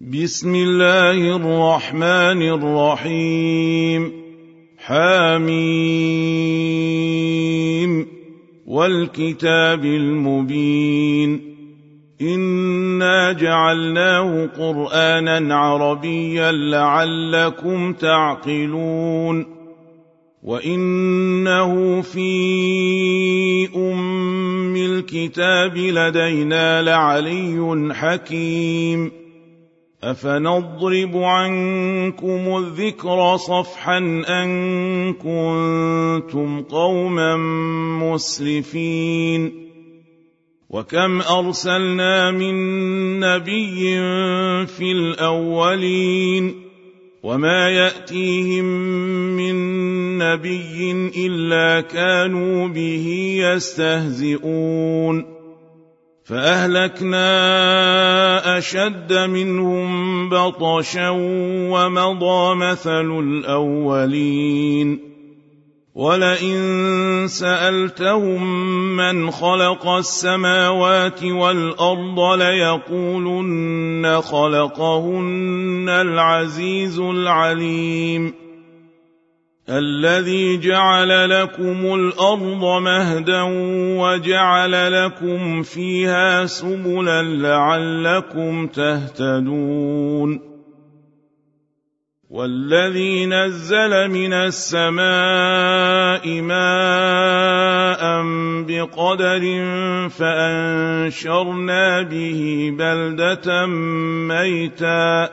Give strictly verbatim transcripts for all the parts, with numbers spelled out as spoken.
بسم الله الرحمن الرحيم. حميم والكتاب المبين. إنا جعلناه قرآنا عربيا لعلكم تعقلون. وإنه في أم الكتاب لدينا لعلي حكيم. أفنضرب عنكم الذكر صفحا أن كنتم قوما مسرفين. وكم أرسلنا من نبي في الأولين وما يأتيهم من نبي إلا كانوا به يستهزئون. فأهلكنا أشد منهم بطشا ومضى مثل الأولين. ولئن سألتهم من خلق السماوات والأرض ليقولن خلقهن العزيز العليم. الذي جعل لكم الأرض مهدا وجعل لكم فيها سبلا لعلكم تهتدون. والذي نزل من السماء ماء بقدر فأنشرنا به بلدة ميتا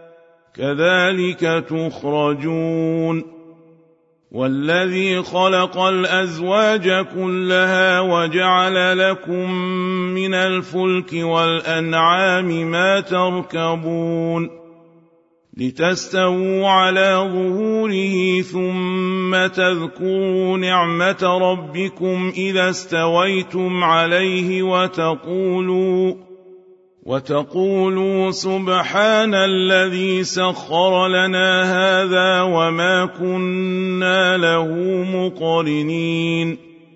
كذلك تخرجون. والذي خلق الأزواج كلها وجعل لكم من الفلك والأنعام ما تركبون لتستووا على ظهوره ثم تذكروا نعمة ربكم إذا استويتم عليه وتقولوا وتقولوا سبحان الذي سخر لنا هذا وما كنا له مقرنين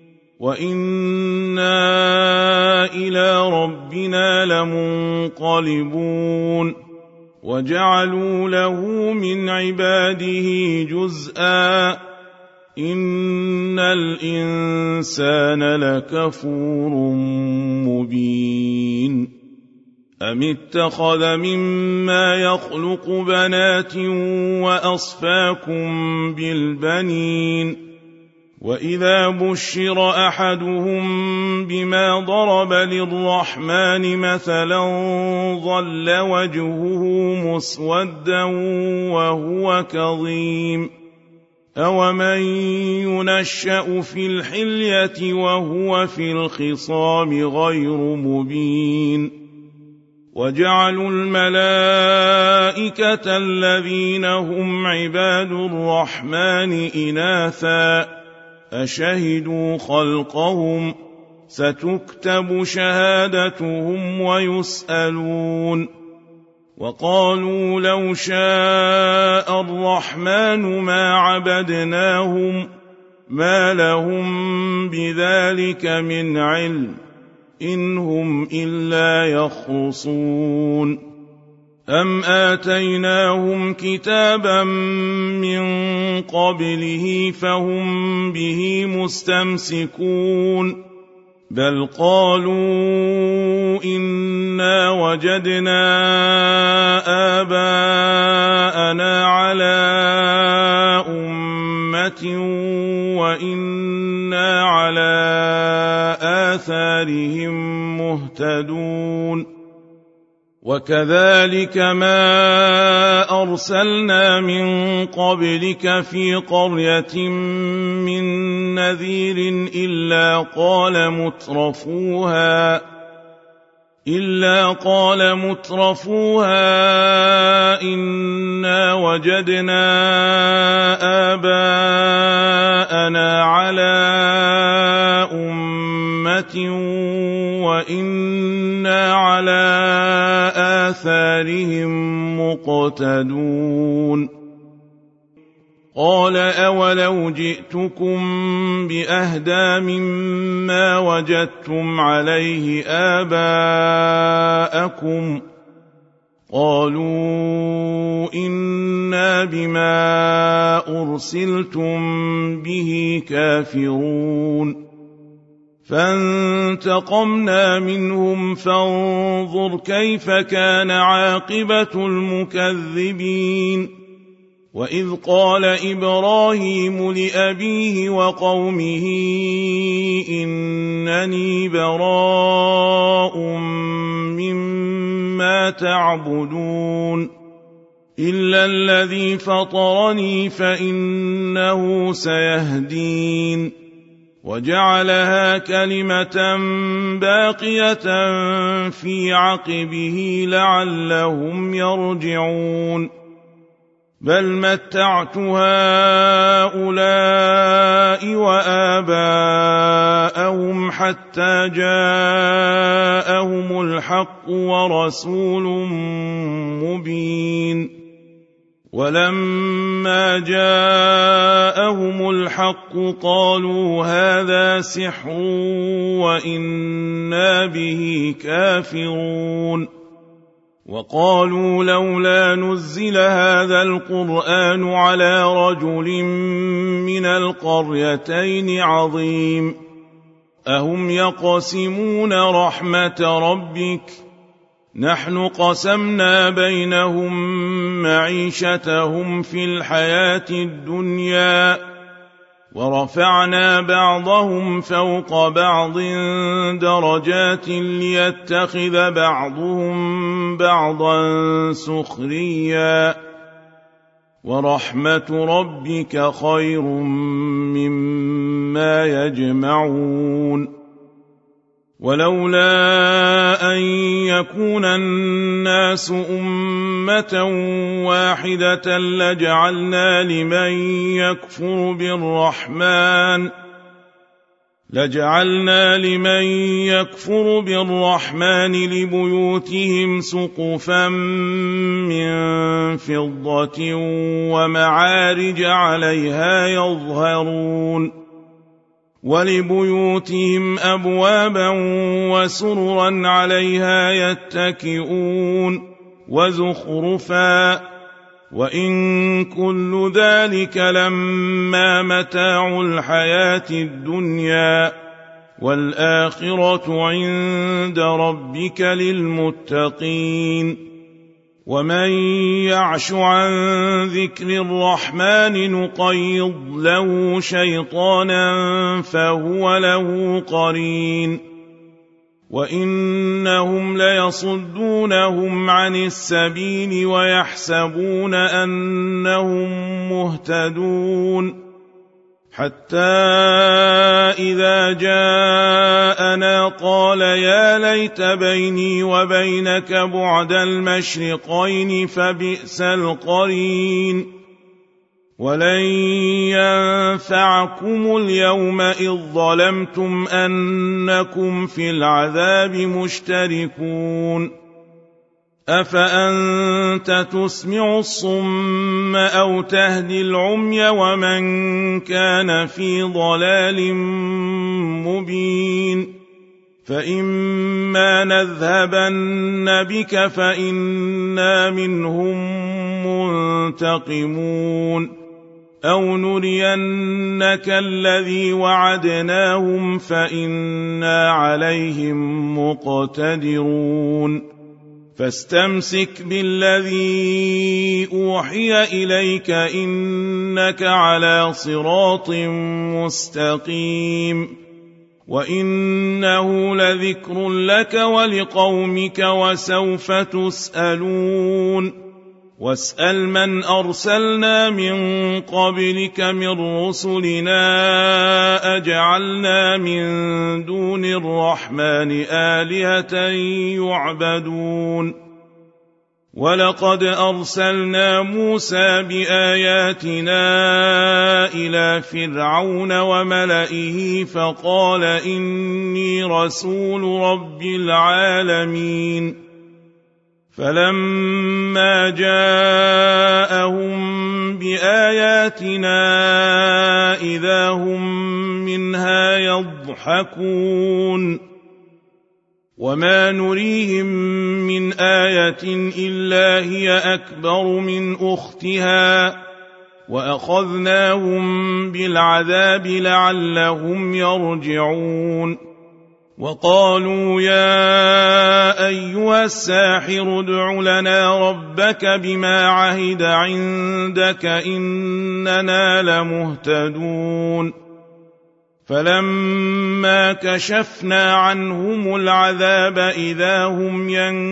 وإنا إلى ربنا لمنقلبون. وجعلوا له من عباده جزءا إن الإنسان لكفور مبين. أم اتخذ مما يخلق بنات وأصفاكم بالبنين. وإذا بشر أحدهم بما ضرب للرحمن مثلا ظل وجهه مسودا وهو كظيم. أومن ينشأ في الحلية وهو في الخصام غير مبين. وجعلوا الملائكة الذين هم عباد الرحمن إناثا أشهدوا خلقهم ستكتب شهادتهم ويسألون. وقالوا لو شاء الرحمن ما عبدناهم ما لهم بذلك من علم إن هم إلا يخرصون. أم آتيناهم كتابا من قبله فهم به مستمسكون بل قالوا إنا وجدنا آباءنا على أمة وإنا على آثارهم مهتدون. وكذلك ما أرسلنا من قبلك في قرية من نذير إلا قال مترفوها إلا قال مترفوها إنا وجدنا آباءنا على أمة وإنا على آثارهم مقتدون. قال أولو جئتكم بأهدى مما وجدتم عليه آباءكم قالوا إنا بما أرسلتم به كافرون فانتقمنا منهم فانظر كيف كان عاقبة المكذبين وإذ قال إبراهيم لأبيه وقومه إنني براء مما تعبدون إلا الذي فطرني فإنه سيهدين وجعلها كلمة باقية في عقبه لعلهم يرجعون بل متعت هؤلاء وآباءهم حتى جاءهم الحق ورسول مبين ولما جاءهم الحق قالوا هذا سحر وإنا به كافرون وقالوا لولا نزل هذا القرآن على رجل من القريتين عظيم أهم يقسمون رحمة ربك نحن قسمنا بينهم معيشتهم في الحياة الدنيا ورفعنا بعضهم فوق بعض درجات ليتخذ بعضهم بعضا سخريا ورحمة ربك خير مما يجمعون ولولا أن يكون الناس أمة واحدة لجعلنا لمن يكفر بالرحمن لجعلنا لمن يكفر بالرحمن لبيوتهم سقفا من فضة ومعارج عليها يظهرون ولبيوتهم أبوابا وسررا عليها يتكئون وزخرفا وإن كل ذلك لما متاع الحياة الدنيا والآخرة عند ربك للمتقين ومن يعش عن ذكر الرحمن نقيض له شيطانا فهو له قرين وإنهم ليصدونهم عن السبيل ويحسبون أنهم مهتدون حتى إذا جاءنا قال يا ليت بيني وبينك بعد المشرقين فبئس القرين ولن ينفعكم اليوم إذ ظلمتم أنكم في العذاب مشتركون أفأنت تسمع الصم أو تهدي العمي ومن كان في ضلال مبين فإما نذهبن بك فإنا منهم منتقمون أو نرينك الذي وعدناهم فإنا عليهم مقتدرون فاستمسك بالذي أوحي إليك إنك على صراط مستقيم وإنه لذكر لك ولقومك وسوف تسألون واسأل من أرسلنا من قبلك من رسلنا أجعلنا من دون الرحمن آلهة يعبدون ولقد أرسلنا موسى بآياتنا إلى فرعون وملئه فقال إني رسول رب العالمين فلما جاءهم بآياتنا إذا هم منها يضحكون وما نريهم من آية إلا هي أكبر من أختها وأخذناهم بالعذاب لعلهم يرجعون وقالوا يا أيها الساحر ادع لنا ربك بما عهد عندك إننا لمهتدون فلما كشفنا عنهم العذاب إذا هم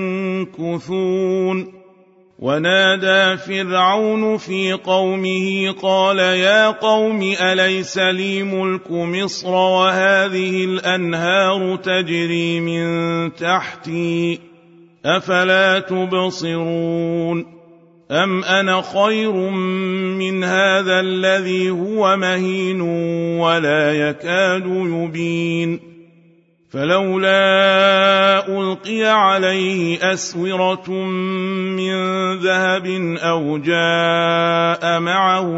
ينكثون ونادى فرعون في قومه قال يا قوم أليس لي ملك مصر وهذه الأنهار تجري من تحتي أفلا تبصرون أم أنا خير من هذا الذي هو مهين ولا يكاد يبين فلولا ألقي عليه أسورة من ذهب أو جاء معه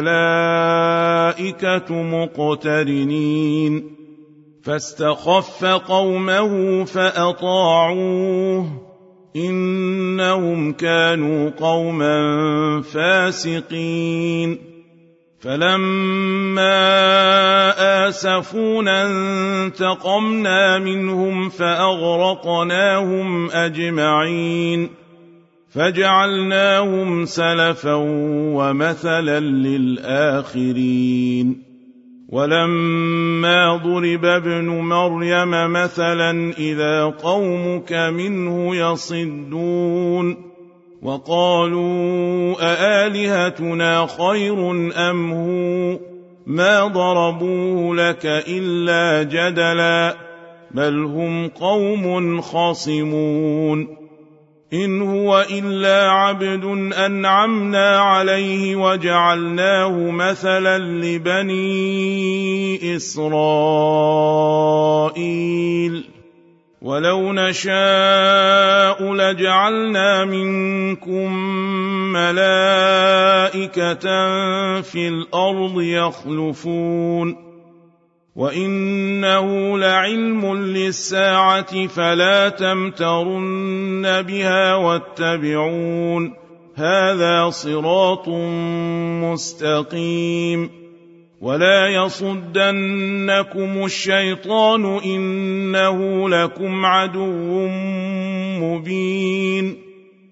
الملائكة مقترنين فاستخف قومه فأطاعوه إنهم كانوا قوما فاسقين فلما آسفونا انتقمنا منهم فأغرقناهم أجمعين فجعلناهم سلفا ومثلا للآخرين ولما ضرب ابن مريم مثلا إذا قومك منه يصدون وقالوا أآلهتنا خير أم هو ما ضربوه لك إلا جدلا بل هم قوم خصمون إن هو إلا عبد أنعمنا عليه وجعلناه مثلا لبني إسرائيل ولو نشاء لجعلنا منكم ملائكة في الأرض يخلفون وإنه لعلم للساعة فلا تمترن بها واتبعون هذا صراط مستقيم ولا يصدنكم الشيطان إنه لكم عدو مبين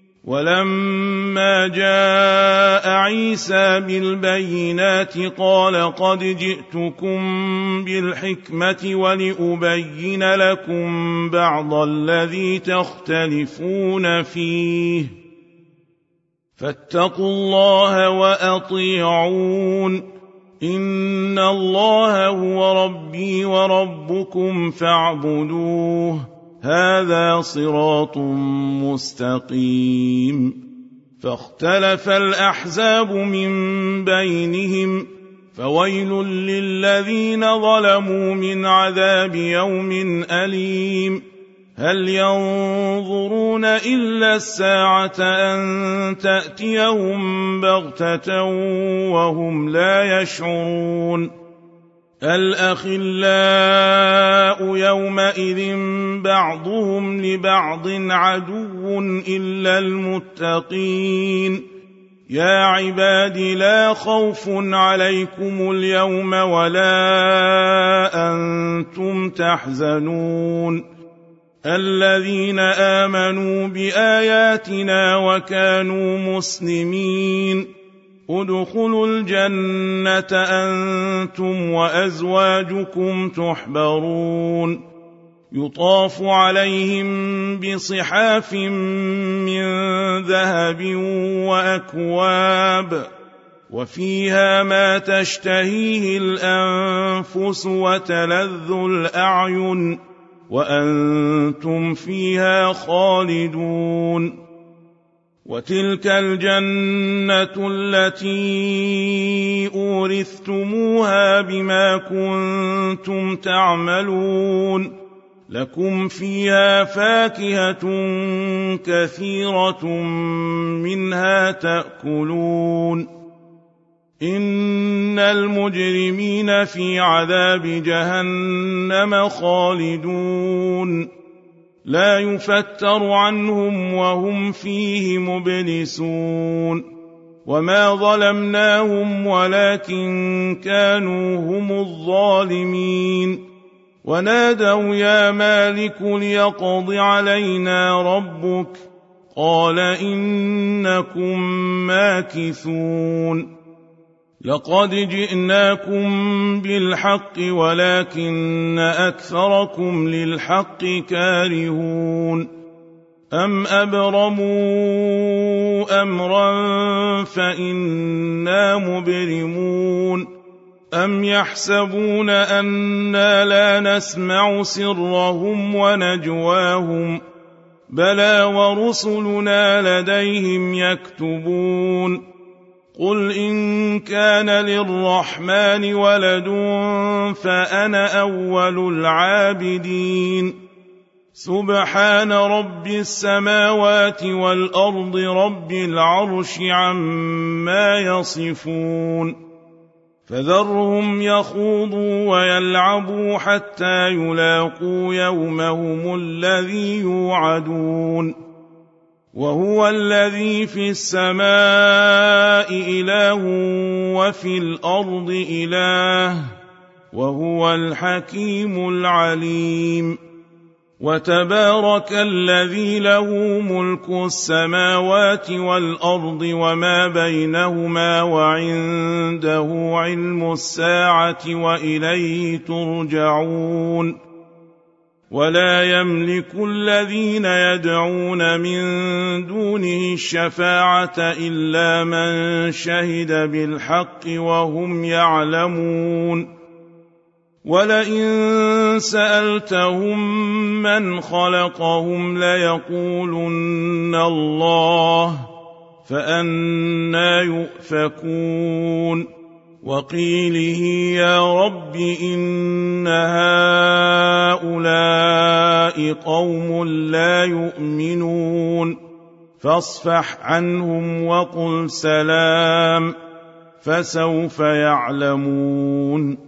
ولما جاء عيسى بالبينات قال قد جئتكم بالحكمة ولأبين لكم بعض الذي تختلفون فيه فاتقوا الله وأطيعون إن الله هو ربي وربكم فاعبدوه هذا صراط مستقيم فاختلف الأحزاب من بينهم فويل للذين ظلموا من عذاب يوم أليم هل ينظرون إلا الساعة أن تأتيهم بغتة وهم لا يشعرون الأخلاء يومئذ بعضهم لبعض عدو إلا المتقين يا عباد لا خوف عليكم اليوم ولا أنتم تحزنون الذين آمنوا بآياتنا وكانوا مسلمين ادخلوا الجنة أنتم وأزواجكم تحبرون يطاف عليهم بصحاف من ذهب وأكواب وفيها ما تشتهيه الأنفس وتلذ الأعين وأنتم فيها خالدون وتلك الجنة التي أورثتموها بما كنتم تعملون لكم فيها فاكهة كثيرة منها تأكلون إن المجرمين في عذاب جهنم خالدون لا يفتر عنهم وهم فيه مبلسون وما ظلمناهم ولكن كانوا هم الظالمين ونادوا يا مالك ليقض علينا ربك قال إنكم ماكثون لقد جئناكم بالحق ولكن أكثركم للحق كارهون أم أبرموا أمرا فإنا مبرمون أم يحسبون أنا لا نسمع سرهم ونجواهم بلى ورسلنا لديهم يكتبون قل إن كان للرحمن ولد فأنا أول العابدين سبحان رب السماوات والأرض رب العرش عما يصفون فذرهم يخوضوا ويلعبوا حتى يلاقوا يومهم الذي يوعدون وهو الذي في السماء إله وفي الأرض إله وهو الحكيم العليم وتبارك الذي له ملك السماوات والأرض وما بينهما وعنده علم الساعة وإليه ترجعون ولا يملك الذين يدعون من دونه الشفاعة إلا من شهد بالحق وهم يعلمون ولئن سألتهم من خلقهم ليقولن الله فأنى يؤفكون وقيله يا رب إن هؤلاء قوم لا يؤمنون فاصفح عنهم وقل سلام فسوف يعلمون